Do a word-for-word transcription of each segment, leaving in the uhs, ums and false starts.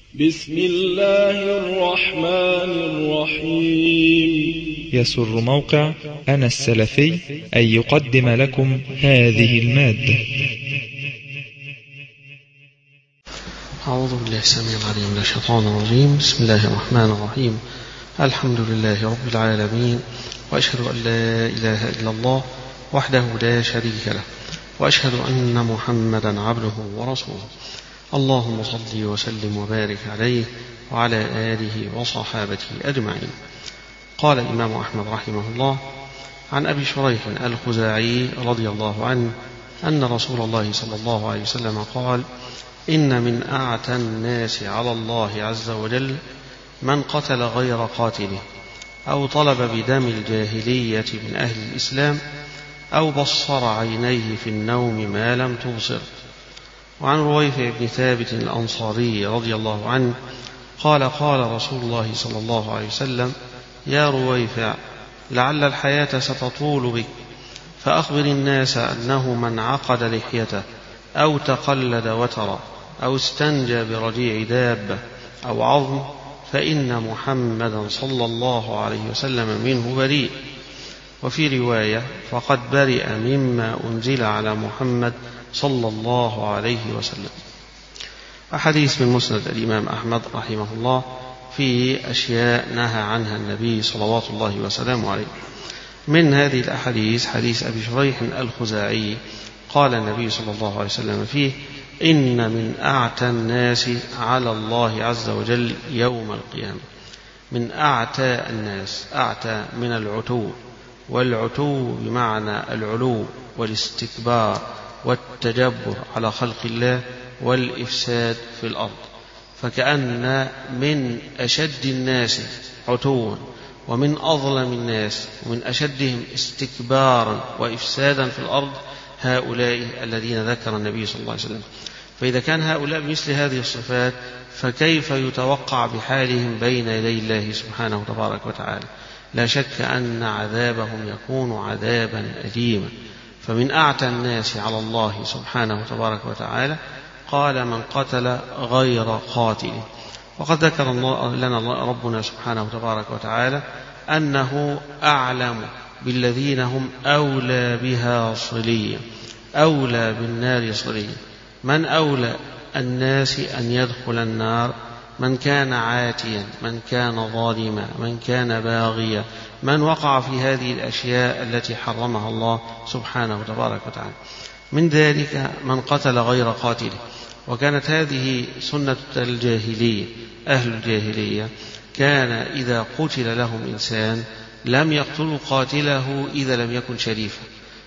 بسم الله الرحمن الرحيم. يسر موقع أنا السلفي أن يقدم لكم هذه المادة. أعوذ بالله السميع العليم من الشيطان الرجيم. بسم الله الرحمن الرحيم. الحمد لله رب العالمين، وأشهد أن لا إله إلا الله وحده لا شريك له، وأشهد أن محمدا عبده ورسوله. اللهم صل وسلم وبارك عليه وعلى آله وصحابته أجمعين. قال الإمام أحمد رحمه الله عن أبي شريح الخزاعي رضي الله عنه أن رسول الله صلى الله عليه وسلم قال: إن من أعتى الناس على الله عز وجل من قتل غير قاتله، أو طلب بدم الجاهلية من أهل الإسلام، أو بصر عينيه في النوم ما لم تبصر. وعن رويفع بن ثابت الأنصاري رضي الله عنه قال: قال رسول الله صلى الله عليه وسلم: يا رويفع، لعل الحياة ستطول بك، فأخبر الناس أنه من عقد لحيته، أو تقلد وترا، أو استنجى برجيع دابة أو عظم، فإن محمدا صلى الله عليه وسلم منه بريء. وفي رواية: فقد برئ مما أنزل على محمد صلى الله عليه وسلم. أحاديث من مسند الإمام أحمد رحمه الله فيه أشياء نهى عنها النبي صلوات الله وسلامه عليه. من هذه الأحاديث حديث أبي شريح الخزاعي قال النبي صلى الله عليه وسلم فيه: إن من أعتى الناس على الله عز وجل يوم القيامة. من أعتى الناس، أعتى من العتو، والعتو بمعنى العلو والاستكبار والتجبر على خلق الله والإفساد في الأرض. فكأن من أشد الناس عتوا ومن أظلم الناس ومن أشدهم استكبارا وإفسادا في الأرض هؤلاء الذين ذكر النبي صلى الله عليه وسلم. فإذا كان هؤلاء بمثل هذه الصفات، فكيف يتوقع بحالهم بين يدي الله سبحانه تبارك وتعالى؟ لا شك أن عذابهم يكون عذابا أليما. فمن أعتى الناس على الله سبحانه تبارك وتعالى قال: من قتل غير قاتله. وقد ذكر لنا ربنا سبحانه تبارك وتعالى أنه أعلم بالذين هم أولى بها صليا، أولى بالنار صليا. من أولى الناس أن يدخل النار؟ من كان عاتيا، من كان ظالما، من كان باغيا، من وقع في هذه الأشياء التي حرمها الله سبحانه تبارك وتعالى. من ذلك من قتل غير قاتله. وكانت هذه سنة الجاهلية. أهل الجاهلية كان إذا قتل لهم إنسان لم يقتلوا قاتله إذا لم يكن شريفا.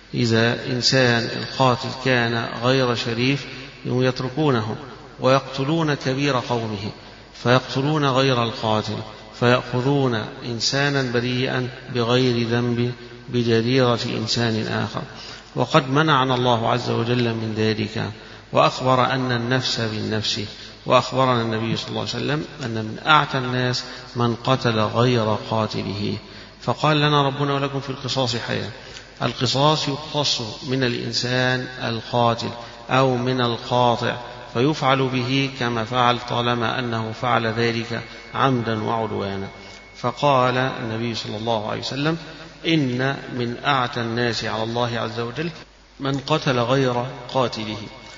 إذا إنسان القاتل كان غير شريف يتركونه ويقتلون كبير قومه، فيقتلون غير القاتل، فيأخذون إنسانا بريئا بغير ذنب بجريرة إنسان آخر. وقد منعنا الله عز وجل من ذلك، وأخبر أن النفس بالنفس. وأخبرنا النبي صلى الله عليه وسلم أن من أعتى الناس من قتل غير قاتله. فقال لنا ربنا: ولكم في القصاص حياة. القصاص يقتص من الإنسان القاتل أو من القاطع، فيفعل به كما فعل طالما أنه فعل ذلك عمدا وعدوانا. فقال النبي صلى الله عليه وسلم: إن من أعتى الناس على الله عز وجل من قتل غير قاتله،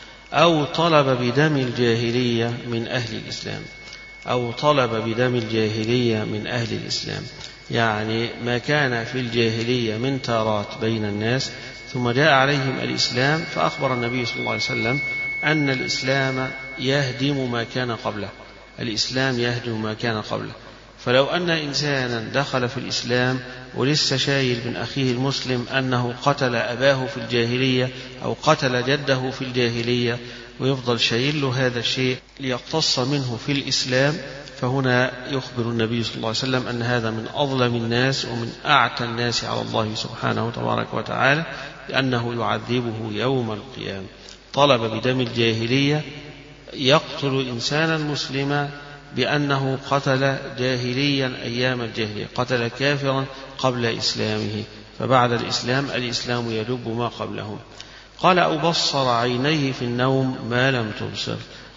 أو طلب بدم الجاهلية من أهل الإسلام. أو طلب بدم الجاهلية من أهل الإسلام، يعني ما كان في الجاهلية من تارات بين الناس، ثم جاء عليهم الإسلام، فأخبر النبي صلى الله عليه وسلم أن الإسلام يهدم ما كان قبله. الإسلام يهدم ما كان قبله. فلو أن إنسانا دخل في الإسلام ولسه شايل من أخيه المسلم أنه قتل أباه في الجاهلية أو قتل جده في الجاهلية، ويفضل شايل له هذا الشيء ليقتص منه في الإسلام، فهنا يخبر النبي صلى الله عليه وسلم أن هذا من أظلم الناس ومن أعتى الناس على الله سبحانه تبارك وتعالى، لأنه يعذبه يوم القيامة. طلب بدم الجاهلية يقتل إنسانا مسلما بأنه قتل جاهليا أيام الجاهلية، قتل كافرا قبل إسلامه، فبعد الإسلام الإسلام يجب ما قبله. قال: أو بصر عينيه في النوم ما لم تبصر،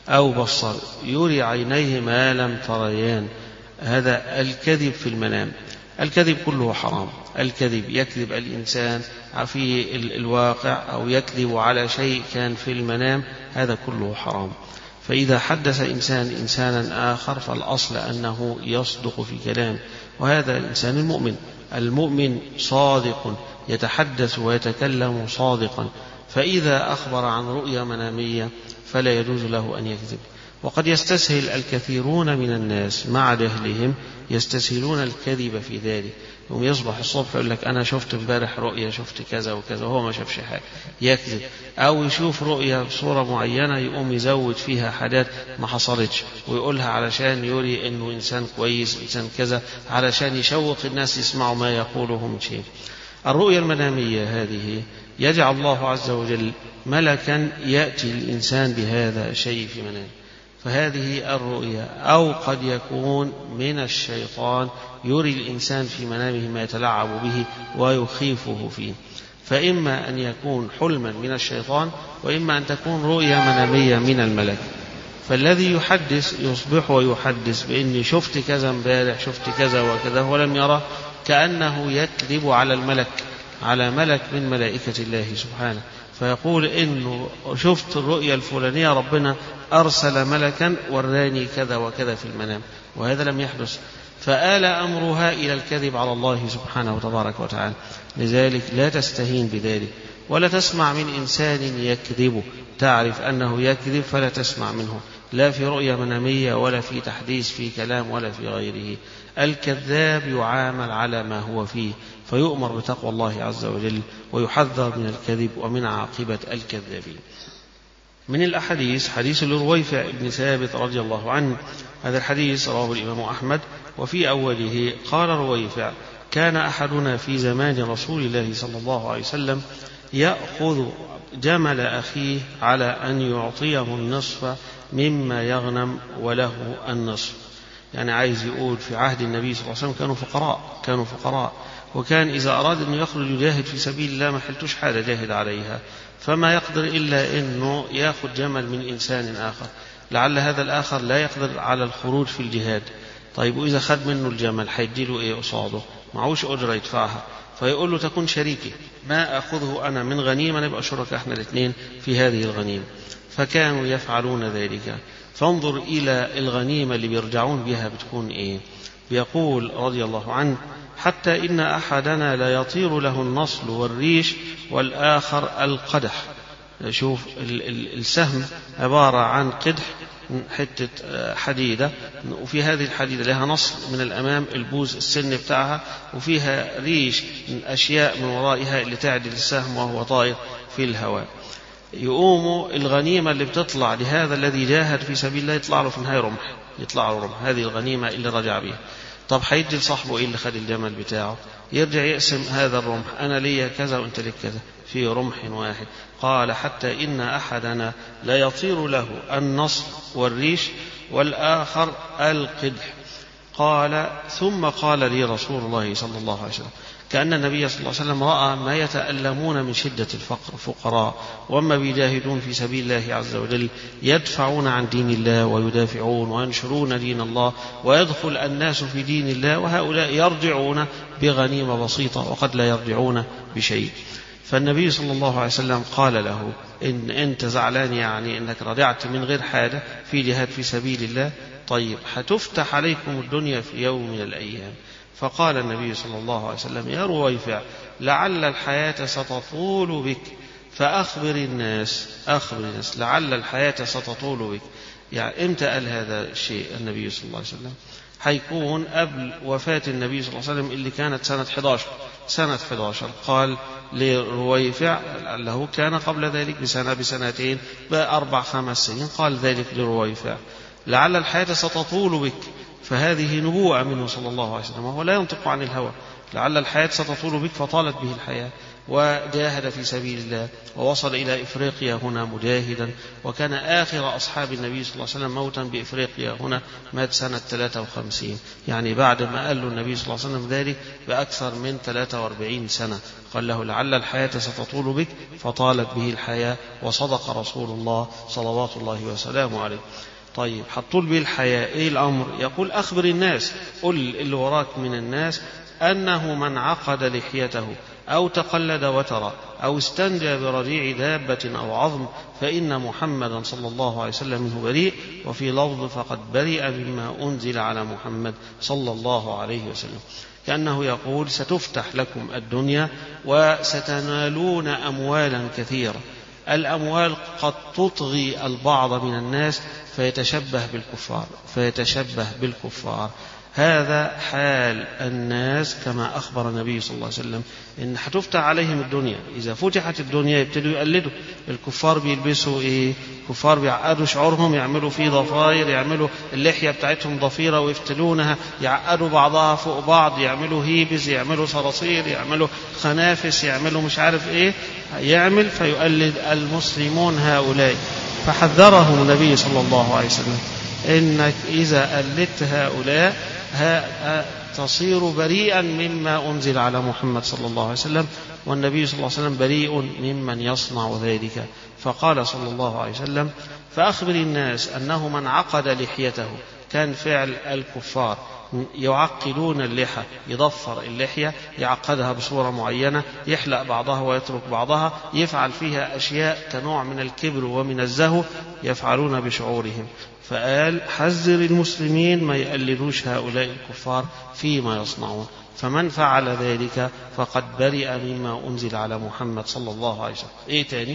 أو بصر يري عينيه ما لم تريان. هذا الكذب في المنام. الكذب كله حرام. الكذب يكذب الإنسان في الواقع أو يكذب على شيء كان في المنام، هذا كله حرام. فإذا حدث إنسان إنسانا آخر فالأصل أنه يصدق في كلام، وهذا الإنسان المؤمن. المؤمن صادق يتحدث ويتكلم صادقا، فإذا أخبر عن رؤيا منامية فلا يجوز له أن يكذب. وقد يستسهل الكثيرون من الناس مع جهلهم يستسهلون الكذب في ذلك. يوم يصبح الصبح يقول لك أنا شفت امبارح رؤيا، شفت كذا وكذا، وهو ما شافش حاجة، يكذب. أو يشوف رؤيا بصورة معينة يقوم يزود فيها حاجات ما حصلتش ويقولها علشان يري إنه إنسان كويس، إنسان كذا، علشان يشوق الناس يسمعوا ما يقوله من شيء. الرؤيا المنامية هذه يجعل الله عز وجل ملكا يأتي الإنسان بهذا الشيء في منامه، فهذه الرؤيا. أو قد يكون من الشيطان يري الإنسان في منامه ما يتلعب به ويخيفه فيه، فإما أن يكون حلما من الشيطان، وإما أن تكون رؤيا منامية من الملك. فالذي يحدث يصبح ويحدث بإني شفت كذا امبارح، شفت كذا وكذا، ولم يرى، كأنه يكذب على الملك، على ملك من ملائكة الله سبحانه، فيقول إنه شفت الرؤيا الفلانية، ربنا أرسل ملكا وراني كذا وكذا في المنام، وهذا لم يحدث. فآل أمرها إلى الكذب على الله سبحانه وتبارك وتعالى. لذلك لا تستهين بذلك، ولا تسمع من إنسان يكذب، تعرف أنه يكذب فلا تسمع منه، لا في رؤيا منامية ولا في تحديث في كلام ولا في غيره. الكذاب يعامل على ما هو فيه، فيؤمر بتقوى الله عز وجل ويحذر من الكذب ومن عاقبة الكذابين. من الأحاديث حديث لرويفع بن ثابت رضي الله عنه. هذا الحديث رواه الإمام أحمد، وفي أوله قال رويفع: كان أحدنا في زمان رسول الله صلى الله عليه وسلم يأخذ جمل أخيه على أن يعطيه النصف مما يغنم وله النصف. يعني عايز يقول في عهد النبي صلى الله عليه وسلم كانوا فقراء كانوا فقراء وكان إذا أراد أن يخرج يجاهد في سبيل الله ما حلتوش حاجة جاهد عليها، فما يقدر إلا أنه يأخذ جمل من إنسان آخر، لعل هذا الآخر لا يقدر على الخروج في الجهاد. طيب وإذا خد منه الجمل حيديله إيه قصاده؟ معوش أجرة يدفعها، فيقول له تكون شريكي، ما أخذه أنا من غنيمة نبقى شركاء احنا الاثنين في هذه الغنيمة. فكانوا يفعلون ذلك. فانظر إلى الغنيمة اللي بيرجعون بها بتكون إيه. بيقول رضي الله عنه: حتى إن أحدنا لا يطير له النصل والريش والآخر القدح. شوف السهم عبارة عن قدح، حتة حديدة، وفي هذه الحديدة لها نصل من الأمام البوز السن بتاعها، وفيها ريش من أشياء من ورائها اللي تعدل السهم وهو طائر في الهواء. يقوم الغنيمة اللي بتطلع لهذا الذي جاهد في سبيل الله يطلع له في النهاية رمح، يطلع له رمح، هذه الغنيمة اللي رجع بها. طب حيدي لصاحبه إيه اللي خد الجمل بتاعه؟ يرجع يقسم هذا الرمح، أنا لي كذا وأنت لك كذا، في رمح واحد. قال: حتى إن أحدنا لا يطير له النصر والريش والآخر القدح. قال: ثم قال لي رسول الله صلى الله عليه وسلم، كأن النبي صلى الله عليه وسلم رأى ما يتألمون من شدة الفقر، فقراء وما بيجاهدون في سبيل الله عز وجل، يدفعون عن دين الله ويدافعون وينشرون دين الله، ويدخل الناس في دين الله، وهؤلاء يرجعون بغنيمة بسيطة وقد لا يرجعون بشيء. فالنبي صلى الله عليه وسلم قال له: إن أنت زعلان يعني أنك رجعت من غير حاجة في جهاد في سبيل الله؟ طيب هتفتح عليكم الدنيا في يوم من الأيام. فقال النبي صلى الله عليه وسلم: يا رويفع، لعل الحياة ستطول بك فأخبر الناس أخبر الناس لعل الحياة ستطول بك. يعني إمتى قال هذا الشيء النبي صلى الله عليه وسلم؟ حيكون قبل وفاة النبي صلى الله عليه وسلم اللي كانت سنة أحد عشر سنة أحد عشر. قال لرويفع له كان قبل ذلك بسنة بسنتين بأربع خمس سنين، قال ذلك لرويفع لعل الحياة ستطول بك. فهذه نبوءة منه صلى الله عليه وسلم، وهو لا ينطق عن الهوى، لعل الحياة ستطول بك فطالت به الحياة، وجاهد في سبيل الله ووصل إلى إفريقيا هنا مجاهدا، وكان آخر أصحاب النبي صلى الله عليه وسلم موتا بإفريقيا هنا، مات سنة ثلاثة وخمسين، يعني بعد ما قال له النبي صلى الله عليه وسلم ذلك بأكثر من ثلاثة وأربعين سنة، قال له لعل الحياة ستطول بك فطالت به الحياة، وصدق رسول الله صلوات الله وسلامه عليه. طيب هتطول به الحياة، إيه الأمر؟ يقول أخبر الناس، قل اللي وراك من الناس أنه من عقد لحيته أو تقلد وترى أو استنجى برجيع دابة أو عظم فإن محمدا صلى الله عليه وسلم منه بريء، وفي لفظ فقد برئ مما أنزل على محمد صلى الله عليه وسلم. كأنه يقول ستفتح لكم الدنيا وستنالون أموالا كثيرة. الأموال قد تطغي البعض من الناس فيتشبه بالكفار فيتشبه بالكفار هذا حال الناس كما أخبر النبي صلى الله عليه وسلم إن هتفتح عليهم الدنيا. إذا فتحت الدنيا يبتدوا يقلدوا الكفار. بيلبسوا إيه؟ الكفار بيعقدوا شعورهم، يعملوا فيه ضفائر، يعملوا اللحية بتاعتهم ضفيرة ويفتلونها، يعقدوا بعضها فوق بعض، يعملوا هيبز، يعملوا صراصير، يعملوا خنافس، يعملوا مش عارف إيه، يعمل فيقلد المسلمون هؤلاء. فحذرهم النبي صلى الله عليه وسلم إنك إذا قلدت هؤلاء تصير بريئا مما أنزل على محمد صلى الله عليه وسلم، والنبي صلى الله عليه وسلم بريء ممن يصنع ذلك. فقال صلى الله عليه وسلم فأخبر الناس أنه من عقد لحيته، كان فعل الكفار يعقدون اللحى، يضفر اللحية يعقدها بصورة معينة، يحلق بعضها ويترك بعضها، يفعل فيها أشياء كنوع من الكبر ومن الزهو يفعلون بشعورهم. فقال حذر المسلمين ما يقلدوش هؤلاء الكفار فيما يصنعون، فمن فعل ذلك فقد برئ مما أنزل على محمد صلى الله عليه وسلم. إيه تاني؟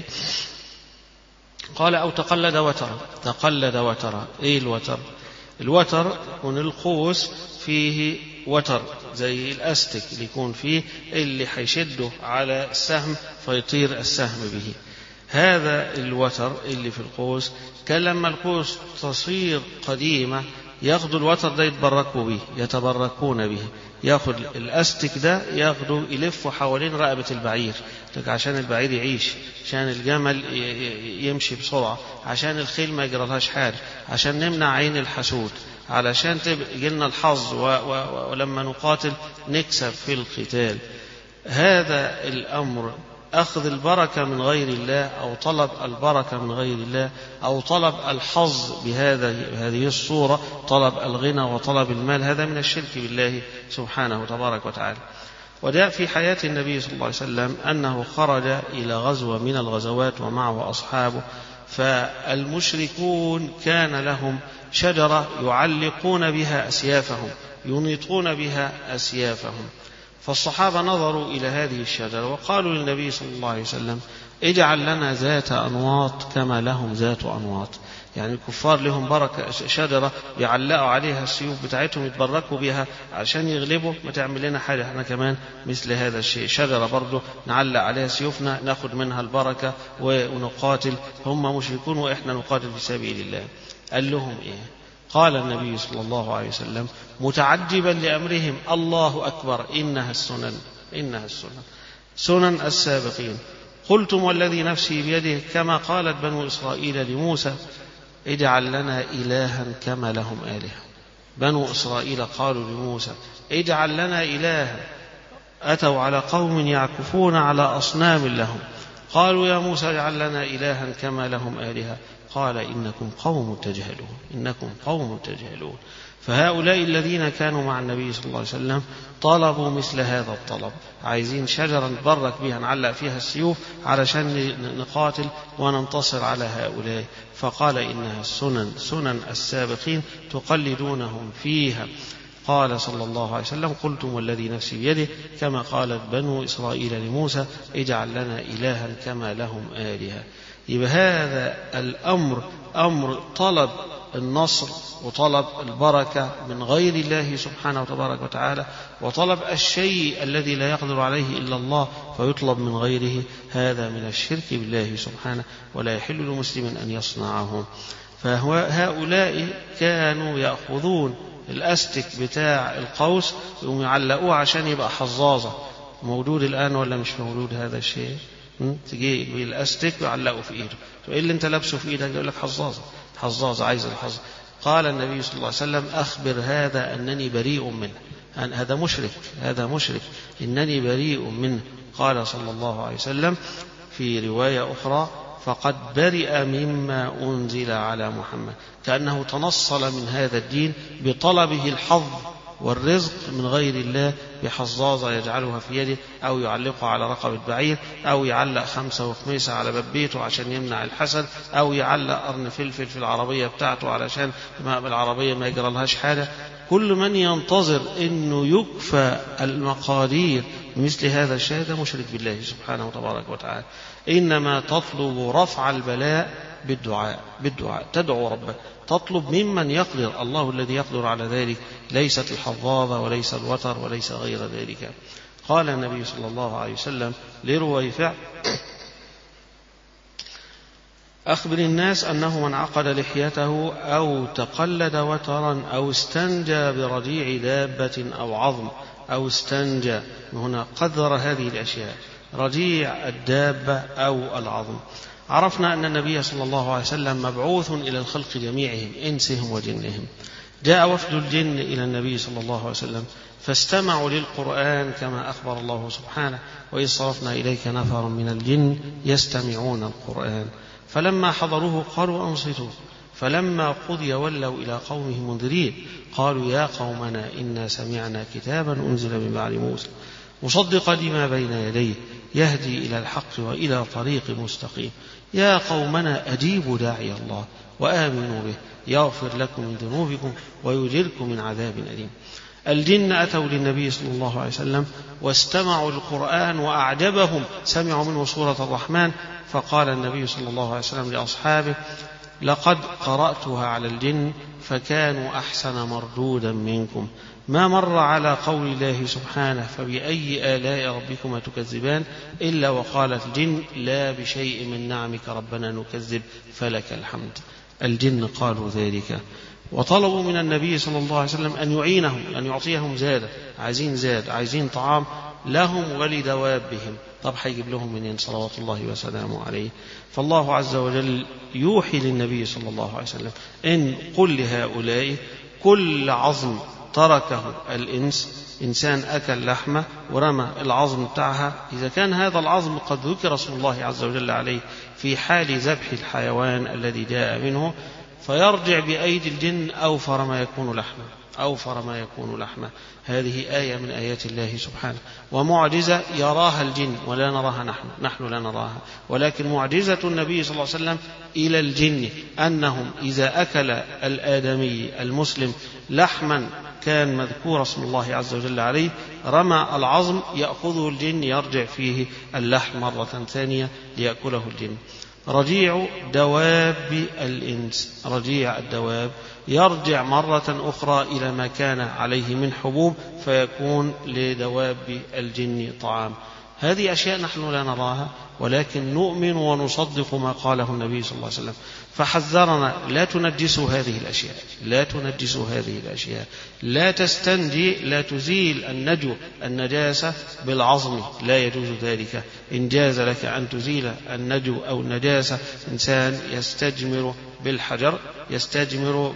قال أو تقلد وترى. تقلد وترى، إيه الوتر؟ الوتر يكون القوس فيه وتر زي الأستك اللي يكون فيه اللي حيشده على السهم فيطير السهم به. هذا الوتر اللي في القوس كان لما القوس تصير قديمة ياخذوا الوتر ده يتبركوا به، يتبركون به، ياخذ الأستك ده ياخذوا يلفوا حوالين رقبة البعير عشان البعير يعيش، عشان الجمل يمشي بسرعة، عشان الخيل ما يجرالهاش حاجة، عشان نمنع عين الحسود، علشان يجي لنا الحظ و... و... ولما نقاتل نكسب في القتال. هذا الأمر أخذ البركة من غير الله أو طلب البركة من غير الله أو طلب الحظ بهذا هذه الصورة، طلب الغنى وطلب المال، هذا من الشرك بالله سبحانه وتبارك وتعالى. وجاء في حياة النبي صلى الله عليه وسلم أنه خرج إلى غزوة من الغزوات ومعه أصحابه، فالمشركون كان لهم شجرة يعلقون بها أسيافهم، ينيطون بها أسيافهم. فالصحابة نظروا إلى هذه الشجرة وقالوا للنبي صلى الله عليه وسلم اجعل لنا ذات أنواط كما لهم ذات أنواط. يعني الكفار لهم بركة شجرة يعلقوا عليها السيوف بتاعتهم يتبركوا بها عشان يغلبوا، ما تعمل لنا حاجة احنا كمان مثل هذا الشيء، شجرة برضو نعلق عليها سيوفنا ناخد منها البركة ونقاتل. هم مشركون وإحنا نقاتل في سبيل الله. قال لهم إيه؟ قال النبي صلى الله عليه وسلم متعجبا لأمرهم الله أكبر إنها السنن إنها السنن سنن السابقين. قلتم والذي نفسي بيده كما قالت بنو إسرائيل لموسى اجعل لنا إلها كما لهم آلهة. بنو إسرائيل قالوا لموسى اجعل لنا إلها، أتوا على قوم يعكفون على أصنام لهم، قالوا يا موسى اجعل لنا إلها كما لهم آلهة، قال إنكم قوم تجهلون إنكم قوم تجهلون. فهؤلاء الذين كانوا مع النبي صلى الله عليه وسلم طلبوا مثل هذا الطلب، عايزين شجرة نتبرك بها نعلق فيها السيوف علشان نقاتل وننتصر على هؤلاء. فقال إنها السنن سنن السابقين تقلدونهم فيها. قال صلى الله عليه وسلم قلتم والذي نفسي بيده كما قالت بنو إسرائيل لموسى اجعل لنا إلها كما لهم آلهة. يبقى هذا الأمر أمر طلب النصر وطلب البركة من غير الله سبحانه وتبارك وتعالى، وطلب الشيء الذي لا يقدر عليه إلا الله فيطلب من غيره، هذا من الشرك بالله سبحانه ولا يحل لمسلم أن يصنعه. فهؤلاء كانوا يأخذون الأستك بتاع القوس يقوم يعلقوه عشان يبقى حظاظة. موجود الآن ولا مش موجود هذا الشيء؟ تجي بالأستك ويعلقوا في إيده. إيه اللي أنت لابسه في إيدك؟ يقول لك حظاظة. حظاظة عايز الحظ. قال النبي صلى الله عليه وسلم أخبر هذا أنني بريء منه. هذا مشرك، هذا مشرك، إنني بريء منه. قال صلى الله عليه وسلم في رواية أخرى فقد برئ مما أنزل على محمد، كأنه تنصل من هذا الدين بطلبه الحظ والرزق من غير الله بحظاظة يجعلها في يده أو يعلقها على رقبة بعير أو يعلق خمسة وخميسة على باب بيته عشان يمنع الحسد أو يعلق قرن فلفل في العربية بتاعته علشان العربية ما يجرى لهاش حاجة. كل من ينتظر أنه يكفى المقادير مثل هذا الشيء ده مشرك بالله سبحانه وتبارك وتعالى. إنما تطلب رفع البلاء بالدعاء، بالدعاء تدعو ربك، تطلب ممن يقدر، الله الذي يقدر على ذلك، ليست الحظاظة وليس الوتر وليس غير ذلك. قال النبي صلى الله عليه وسلم لرويفع أخبر الناس أنه من عقد لحيته أو تقلد وترا أو استنجى برجيع دابة أو عظم أو استنجى، هنا قدر هذه الأشياء، رجيع الدابة أو العظم. عرفنا أن النبي صلى الله عليه وسلم مبعوث إلى الخلق جميعهم إنسهم وجنهم. جاء وفد الجن إلى النبي صلى الله عليه وسلم فاستمعوا للقرآن كما أخبر الله سبحانه وإذ صرفنا إليك نفر من الجن يستمعون القرآن فلما حضروه قالوا أنصتوا فلما قضي ولوا إلى قومهم منذرين قالوا يا قومنا إنا سمعنا كتابا أنزل من بعد موسى مصدقا لما بين يديه يهدي إلى الحق وإلى طريق مستقيم يا قومنا أجيبوا داعي الله وآمنوا به يغفر لكم من ذنوبكم ويجركم من عذاب أليم. الجن أتوا للنبي صلى الله عليه وسلم واستمعوا القرآن وأعجبهم، سمعوا منه سورة الرحمن، فقال النبي صلى الله عليه وسلم لأصحابه لقد قرأتها على الجن فكانوا أحسن مردودا منكم، ما مر على قول الله سبحانه فبأي آلاء ربكما تكذبان إلا وقالت الجن لا بشيء من نعمك ربنا نكذب فلك الحمد. الجن قالوا ذلك وطلبوا من النبي صلى الله عليه وسلم أن يعينهم، أن يعطيهم زاد، عايزين زاد، عايزين طعام لهم ولدوابهم. طب هيجيب لهم منين صلوات الله وسلامه عليه؟ فالله عز وجل يوحي للنبي صلى الله عليه وسلم إن قل لهؤلاء كل عظم تركه الإنس، إنسان أكل لحمة ورمى العظم بتاعها، إذا كان هذا العظم قد ذكر اسم الله عز وجل عليه في حال ذبح الحيوان الذي جاء منه فيرجع بأيدي الجن أوفر ما يكون لحمة، أوفر ما يكون لحمة. هذه آية من آيات الله سبحانه ومعجزة يراها الجن ولا نراها نحن، نحن لا نراها، ولكن معجزة النبي صلى الله عليه وسلم إلى الجن أنهم إذا أكل الآدمي المسلم لحما كان مذكور اسم الله عز وجل عليه رمى العظم يأخذه الجن يرجع فيه اللحم مرة ثانية ليأكله الجن. رجيع دواب الإنس، رجيع الدواب يرجع مرة أخرى إلى ما كان عليه من حبوب فيكون لدواب الجن طعام. هذه أشياء نحن لا نراها ولكن نؤمن ونصدق ما قاله النبي صلى الله عليه وسلم، فحذرنا لا تنجسوا هذه الأشياء، لا تنجسوا هذه الأشياء، لا تستنجي، لا تزيل النجو النجاسة بالعظم، لا يجوز ذلك. إن جاز لك أن تزيل النجو أو النجاسة إنسان يستجمر بالحجر، يستجمر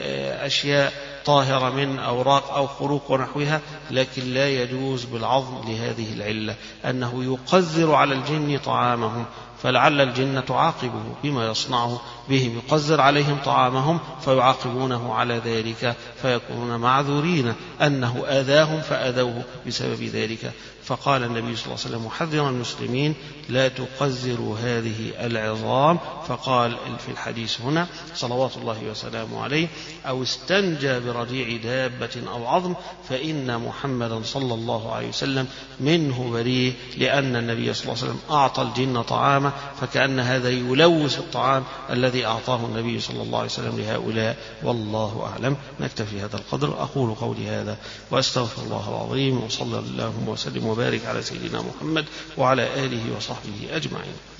بأشياء طاهرة من أوراق أو خروق ونحوها، لكن لا يجوز بالعظم لهذه العلة أنه يقذر على الجن طعامهم، فلعل الجن تعاقبه بما يصنعه بهم، يقذر عليهم طعامهم فيعاقبونه على ذلك فيكونون معذورين أنه آذاهم فأذوه بسبب ذلك. فقال النبي صلى الله عليه وسلم محذرا المسلمين لا تقذروا هذه العظام، فقال في الحديث هنا صلوات الله وسلامه عليه أو استنجى برجيع دابة أو عظم فإن محمدا صلى الله عليه وسلم منه بريء، لأن النبي صلى الله عليه وسلم أعطى الجن طعامه فكأن هذا يلوث الطعام الذي أعطاه النبي صلى الله عليه وسلم لهؤلاء، والله أعلم. نكتفي هذا القدر، أقول قولي هذا وأستغفر الله العظيم وصلى الله وسلم وبارك على سيدنا محمد وعلى آله وصحبه أجمعين.